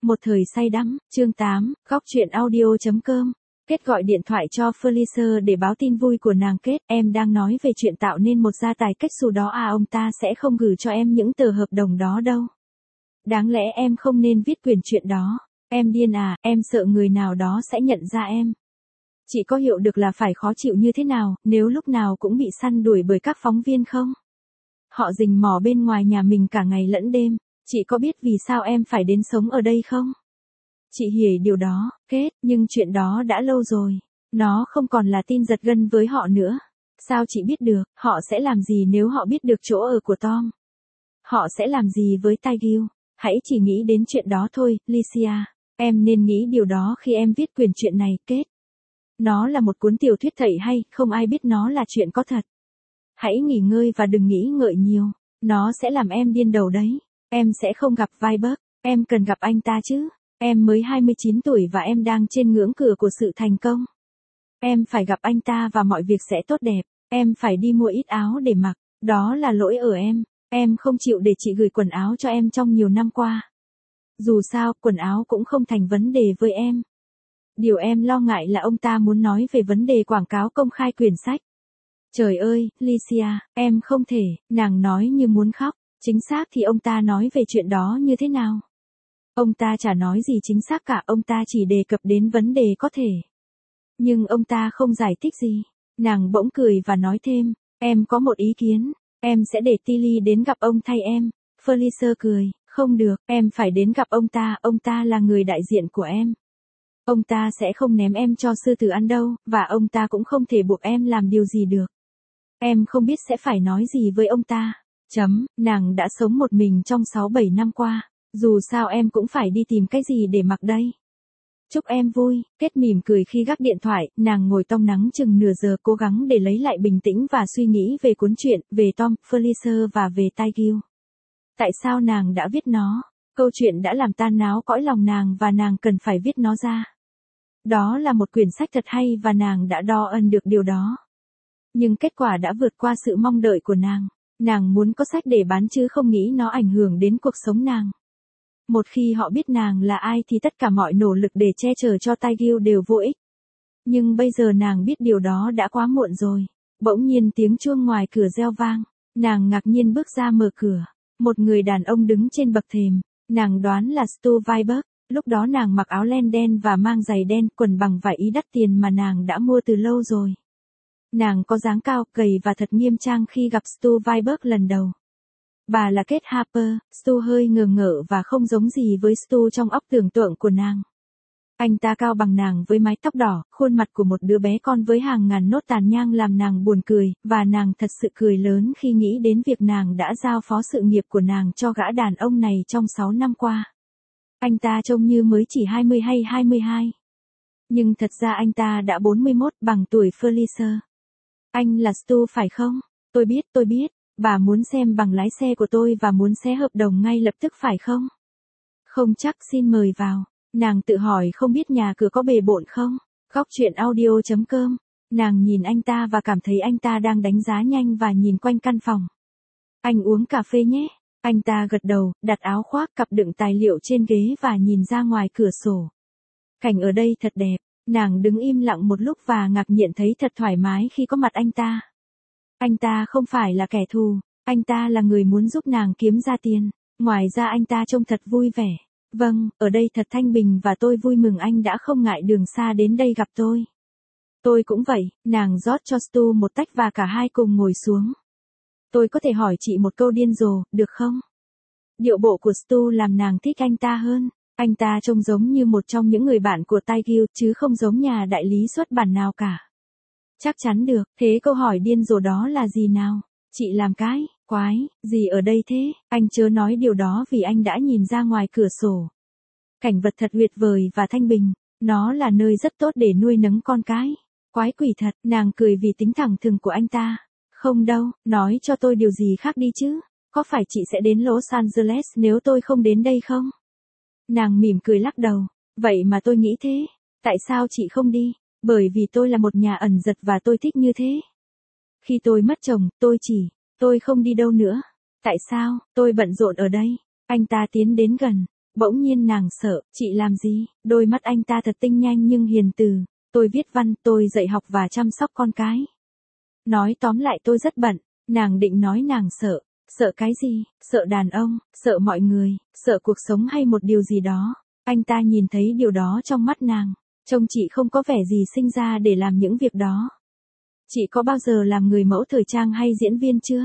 Một thời say đắm, chương 8, góc truyện audio.com. Kết gọi điện thoại cho Felicia để báo tin vui của nàng. Kết, em đang nói về chuyện tạo nên một gia tài cách xù đó à? Ông ta sẽ không gửi cho em những tờ hợp đồng đó đâu. Đáng lẽ em không nên viết quyền chuyện đó. Em điên à, em sợ người nào đó sẽ nhận ra em. Chị có hiểu được là phải khó chịu như thế nào, nếu lúc nào cũng bị săn đuổi bởi các phóng viên không? Họ rình mò bên ngoài nhà mình cả ngày lẫn đêm. Chị có biết vì sao em phải đến sống ở đây không? Chị hiểu điều đó, Kết, nhưng chuyện đó đã lâu rồi. Nó không còn là tin giật gân với họ nữa. Sao chị biết được, họ sẽ làm gì nếu họ biết được chỗ ở của Tom? Họ sẽ làm gì với Tigil? Hãy chỉ nghĩ đến chuyện đó thôi, Licia. Em nên nghĩ điều đó khi em viết quyền chuyện này, Kết. Nó là một cuốn tiểu thuyết thầy hay, không ai biết nó là chuyện có thật. Hãy nghỉ ngơi và đừng nghĩ ngợi nhiều. Nó sẽ làm em điên đầu đấy. Em sẽ không gặp Viber, em cần gặp anh ta chứ. Em mới 29 tuổi và em đang trên ngưỡng cửa của sự thành công. Em phải gặp anh ta và mọi việc sẽ tốt đẹp. Em phải đi mua ít áo để mặc. Đó là lỗi ở em. Em không chịu để chị gửi quần áo cho em trong nhiều năm qua. Dù sao, quần áo cũng không thành vấn đề với em. Điều em lo ngại là ông ta muốn nói về vấn đề quảng cáo công khai quyển sách. Trời ơi, Licia, em không thể, nàng nói như muốn khóc. Chính xác thì ông ta nói về chuyện đó như thế nào? Ông ta chả nói gì chính xác cả, ông ta chỉ đề cập đến vấn đề có thể. Nhưng ông ta không giải thích gì. Nàng bỗng cười và nói thêm, em có một ý kiến, em sẽ để Tilly đến gặp ông thay em. Felicia cười, không được, em phải đến gặp ông ta là người đại diện của em. Ông ta sẽ không ném em cho sư tử ăn đâu, và ông ta cũng không thể buộc em làm điều gì được. Em không biết sẽ phải nói gì với ông ta. Nàng đã sống một mình trong 6-7 năm qua. Dù sao em cũng phải đi tìm cái gì để mặc đây. Chúc em vui, Kết mỉm cười khi gác điện thoại, nàng ngồi tong nắng chừng nửa giờ cố gắng để lấy lại bình tĩnh và suy nghĩ về cuốn truyện, về Tom, Felicia và về Tigil. Tại sao nàng đã viết nó? Câu chuyện đã làm tan náo cõi lòng nàng và nàng cần phải viết nó ra. Đó là một quyển sách thật hay và nàng đã đo ân được điều đó. Nhưng kết quả đã vượt qua sự mong đợi của nàng. Nàng muốn có sách để bán chứ không nghĩ nó ảnh hưởng đến cuộc sống nàng. Một khi họ biết nàng là ai thì tất cả mọi nỗ lực để che chở cho Tigil đều vô ích. Nhưng bây giờ nàng biết điều đó đã quá muộn rồi. Bỗng nhiên tiếng chuông ngoài cửa reo vang. Nàng ngạc nhiên bước ra mở cửa. Một người đàn ông đứng trên bậc thềm. Nàng đoán là Stu Viber. Lúc đó nàng mặc áo len đen và mang giày đen, quần bằng vải ý đắt tiền mà nàng đã mua từ lâu rồi. Nàng có dáng cao, gầy và thật nghiêm trang khi gặp Stu Viber lần đầu. Bà là Kate Harper. Stu hơi ngờ ngợ và không giống gì với Stu trong óc tưởng tượng của nàng. Anh ta cao bằng nàng với mái tóc đỏ, khuôn mặt của một đứa bé con với hàng ngàn nốt tàn nhang làm nàng buồn cười, và nàng thật sự cười lớn khi nghĩ đến việc nàng đã giao phó sự nghiệp của nàng cho gã đàn ông này trong 6 năm qua. Anh ta trông như mới chỉ 20 hay 22. Nhưng thật ra anh ta đã 41, bằng tuổi Felicia. Anh là Stu phải không? Tôi biết. Bà muốn xem bằng lái xe của tôi và muốn xé hợp đồng ngay lập tức phải không? Không chắc, xin mời vào. Nàng tự hỏi không biết nhà cửa có bề bộn không? Góc truyện audio.com. Nàng nhìn anh ta và cảm thấy anh ta đang đánh giá nhanh và nhìn quanh căn phòng. Anh uống cà phê nhé. Anh ta gật đầu, đặt áo khoác, cặp đựng tài liệu trên ghế và nhìn ra ngoài cửa sổ. Cảnh ở đây thật đẹp. Nàng đứng im lặng một lúc và ngạc nhiên thấy thật thoải mái khi có mặt anh ta. Anh ta không phải là kẻ thù, anh ta là người muốn giúp nàng kiếm ra tiền. Ngoài ra anh ta trông thật vui vẻ. Vâng, ở đây thật thanh bình và tôi vui mừng anh đã không ngại đường xa đến đây gặp tôi. Tôi cũng vậy, nàng rót cho Stu một tách và cả hai cùng ngồi xuống. Tôi có thể hỏi chị một câu điên rồ, được không? Điệu bộ của Stu làm nàng thích anh ta hơn. Anh ta trông giống như một trong những người bạn của Tigil chứ không giống nhà đại lý xuất bản nào cả. Chắc chắn được, thế câu hỏi điên rồ đó là gì nào? Chị làm cái, quái, gì ở đây thế? Anh chớ nói điều đó vì anh đã nhìn ra ngoài cửa sổ. Cảnh vật thật tuyệt vời và thanh bình, nó là nơi rất tốt để nuôi nấng con cái. Quái quỷ thật, nàng cười vì tính thẳng thừng của anh ta. Không đâu, nói cho tôi điều gì khác đi chứ. Có phải chị sẽ đến Los Angeles nếu tôi không đến đây không? Nàng mỉm cười lắc đầu. Vậy mà tôi nghĩ thế. Tại sao chị không đi? Bởi vì tôi là một nhà ẩn dật và tôi thích như thế. Khi tôi mất chồng, tôi không đi đâu nữa. Tại sao? Tôi bận rộn ở đây. Anh ta tiến đến gần. Bỗng nhiên nàng sợ, chị làm gì? Đôi mắt anh ta thật tinh nhanh nhưng hiền từ. Tôi viết văn, tôi dạy học và chăm sóc con cái. Nói tóm lại tôi rất bận. Nàng định nói nàng sợ. Sợ cái gì? Sợ đàn ông, sợ mọi người, sợ cuộc sống hay một điều gì đó. Anh ta nhìn thấy điều đó trong mắt nàng. Trông chị không có vẻ gì sinh ra để làm những việc đó. Chị có bao giờ làm người mẫu thời trang hay diễn viên chưa?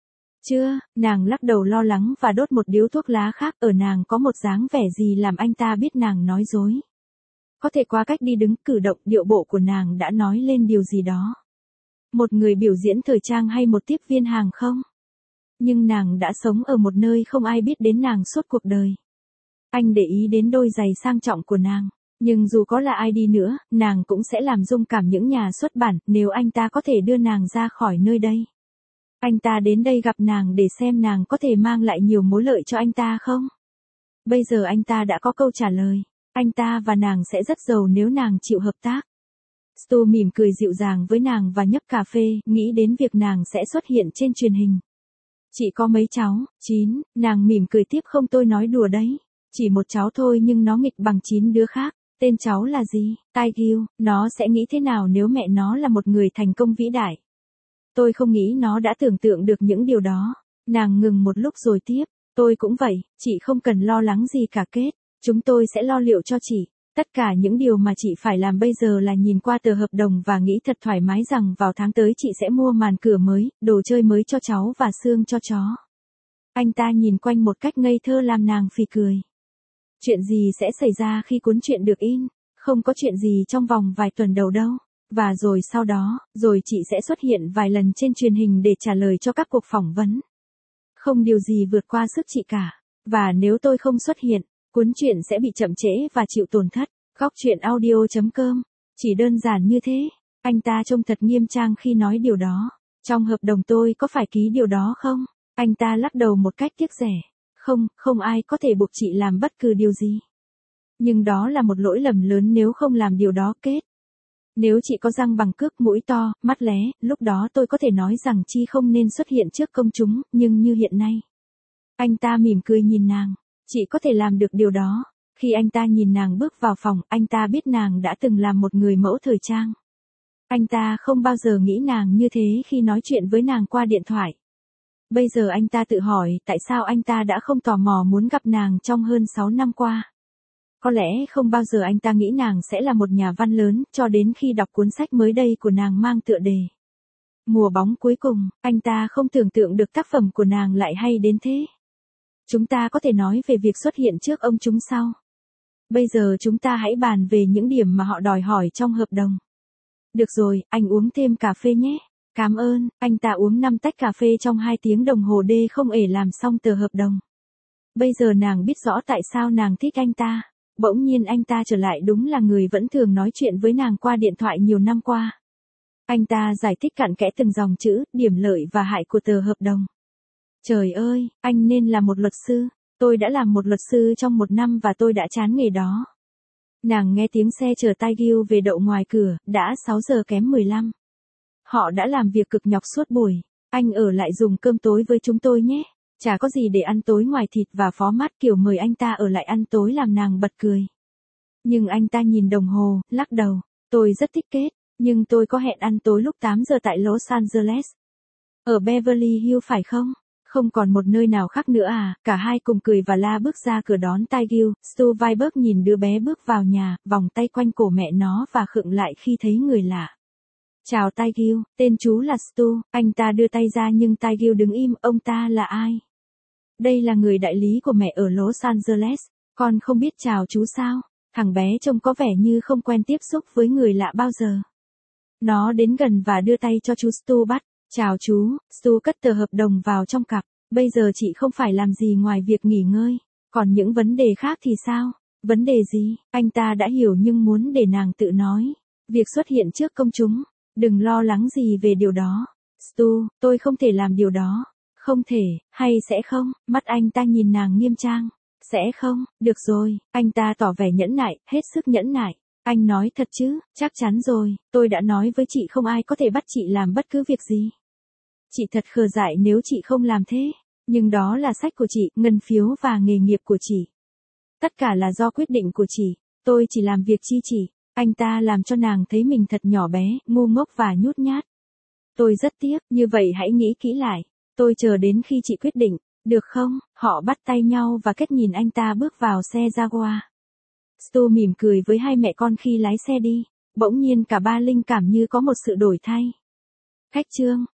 Chưa, nàng lắc đầu lo lắng và đốt một điếu thuốc lá khác. Ở nàng có một dáng vẻ gì làm anh ta biết nàng nói dối. Có thể qua cách đi đứng, cử động, điệu bộ của nàng đã nói lên điều gì đó. Một người biểu diễn thời trang hay một tiếp viên hàng không? Nhưng nàng đã sống ở một nơi không ai biết đến nàng suốt cuộc đời. Anh để ý đến đôi giày sang trọng của nàng. Nhưng dù có là ai đi nữa, nàng cũng sẽ làm rung cảm những nhà xuất bản nếu anh ta có thể đưa nàng ra khỏi nơi đây. Anh ta đến đây gặp nàng để xem nàng có thể mang lại nhiều mối lợi cho anh ta không? Bây giờ anh ta đã có câu trả lời. Anh ta và nàng sẽ rất giàu nếu nàng chịu hợp tác. Stu mỉm cười dịu dàng với nàng và nhấp cà phê, nghĩ đến việc nàng sẽ xuất hiện trên truyền hình. Chị có mấy cháu? 9, nàng mỉm cười tiếp không tôi nói đùa đấy. Chỉ một cháu thôi nhưng nó nghịch bằng 9 đứa khác. Tên cháu là gì? Taegil, nó sẽ nghĩ thế nào nếu mẹ nó là một người thành công vĩ đại? Tôi không nghĩ nó đã tưởng tượng được những điều đó. Nàng ngừng một lúc rồi tiếp. Tôi cũng vậy, chị không cần lo lắng gì cả Kết. Chúng tôi sẽ lo liệu cho chị. Tất cả những điều mà chị phải làm bây giờ là nhìn qua tờ hợp đồng và nghĩ thật thoải mái rằng vào tháng tới chị sẽ mua màn cửa mới, đồ chơi mới cho cháu và xương cho chó. Anh ta nhìn quanh một cách ngây thơ làm nàng phì cười. Chuyện gì sẽ xảy ra khi cuốn truyện được in? Không có chuyện gì trong vòng vài tuần đầu đâu. Và rồi sau đó, rồi chị sẽ xuất hiện vài lần trên truyền hình để trả lời cho các cuộc phỏng vấn. Không điều gì vượt qua sức chị cả. Và nếu tôi không xuất hiện, cuốn truyện sẽ bị chậm trễ và chịu tổn thất. Góc truyện audio.com. Chỉ đơn giản như thế. Anh ta trông thật nghiêm trang khi nói điều đó. Trong hợp đồng tôi có phải ký điều đó không? Anh ta lắc đầu một cách tiếc rẻ. Không, không ai có thể buộc chị làm bất cứ điều gì. Nhưng đó là một lỗi lầm lớn nếu không làm điều đó Kết. Nếu chị có răng bằng cước, mũi to, mắt lé, lúc đó tôi có thể nói rằng chị không nên xuất hiện trước công chúng, nhưng như hiện nay. Anh ta mỉm cười nhìn nàng. Chị có thể làm được điều đó. Khi anh ta nhìn nàng bước vào phòng, anh ta biết nàng đã từng làm một người mẫu thời trang. Anh ta không bao giờ nghĩ nàng như thế khi nói chuyện với nàng qua điện thoại. Bây giờ anh ta tự hỏi tại sao anh ta đã không tò mò muốn gặp nàng trong hơn 6 năm qua. Có lẽ không bao giờ anh ta nghĩ nàng sẽ là một nhà văn lớn, cho đến khi đọc cuốn sách mới đây của nàng mang tựa đề Mùa bóng cuối cùng, anh ta không tưởng tượng được tác phẩm của nàng lại hay đến thế. Chúng ta có thể nói về việc xuất hiện trước ông chúng sau. Bây giờ chúng ta hãy bàn về những điểm mà họ đòi hỏi trong hợp đồng. Được rồi, anh uống thêm cà phê nhé. Cảm ơn, anh ta uống 5 tách cà phê trong 2 tiếng đồng hồ đê không ể làm xong tờ hợp đồng. Bây giờ nàng biết rõ tại sao nàng thích anh ta. Bỗng nhiên anh ta trở lại đúng là người vẫn thường nói chuyện với nàng qua điện thoại nhiều năm qua. Anh ta giải thích cặn kẽ từng dòng chữ, điểm lợi và hại của tờ hợp đồng. Trời ơi, anh nên là một luật sư. Tôi đã làm một luật sư trong 1 năm và tôi đã chán nghề đó. Nàng nghe tiếng xe chở Taegil về đậu ngoài cửa, đã 6 giờ kém 15. Họ đã làm việc cực nhọc suốt buổi. Anh ở lại dùng cơm tối với chúng tôi nhé. Chả có gì để ăn tối ngoài thịt và phó mát kiểu mời anh ta ở lại ăn tối làm nàng bật cười. Nhưng anh ta nhìn đồng hồ, lắc đầu. Tôi rất thích Kết, nhưng tôi có hẹn ăn tối lúc 8 giờ tại Los Angeles. Ở Beverly Hills phải không? Không còn một nơi nào khác nữa à? Cả hai cùng cười và la bước ra cửa đón Taegil. Stu Weiberg nhìn đứa bé bước vào nhà, vòng tay quanh cổ mẹ nó và khựng lại khi thấy người lạ. Chào Taegil, tên chú là Stu. Anh ta đưa tay ra nhưng Taegil đứng im. Ông ta là ai? Đây là người đại lý của mẹ ở Los Angeles. Con không biết chào chú sao? Thằng bé trông có vẻ như không quen tiếp xúc với người lạ bao giờ. Nó đến gần và đưa tay cho chú Stu bắt. Chào chú. Stu cất tờ hợp đồng vào trong cặp. Bây giờ chị không phải làm gì ngoài việc nghỉ ngơi. Còn những vấn đề khác thì sao? Vấn đề gì? Anh ta đã hiểu nhưng muốn để nàng tự nói. Việc xuất hiện trước công chúng. Đừng lo lắng gì về điều đó. Stu, tôi không thể làm điều đó. Không thể, hay sẽ không? Mắt anh ta nhìn nàng nghiêm trang. Sẽ không, được rồi. Anh ta tỏ vẻ nhẫn nại, hết sức nhẫn nại. Anh nói thật chứ? Chắc chắn rồi, tôi đã nói với chị không ai có thể bắt chị làm bất cứ việc gì. Chị thật khờ dại nếu chị không làm thế. Nhưng đó là sách của chị, ngân phiếu và nghề nghiệp của chị. Tất cả là do quyết định của chị, tôi chỉ làm việc chi chỉ. Anh ta làm cho nàng thấy mình thật nhỏ bé, ngu ngốc và nhút nhát. Tôi rất tiếc, như vậy hãy nghĩ kỹ lại. Tôi chờ đến khi chị quyết định, được không? Họ bắt tay nhau và Kết nhìn anh ta bước vào xe Jaguar. Stu mỉm cười với hai mẹ con khi lái xe đi. Bỗng nhiên cả ba linh cảm như có một sự đổi thay. Khách trương.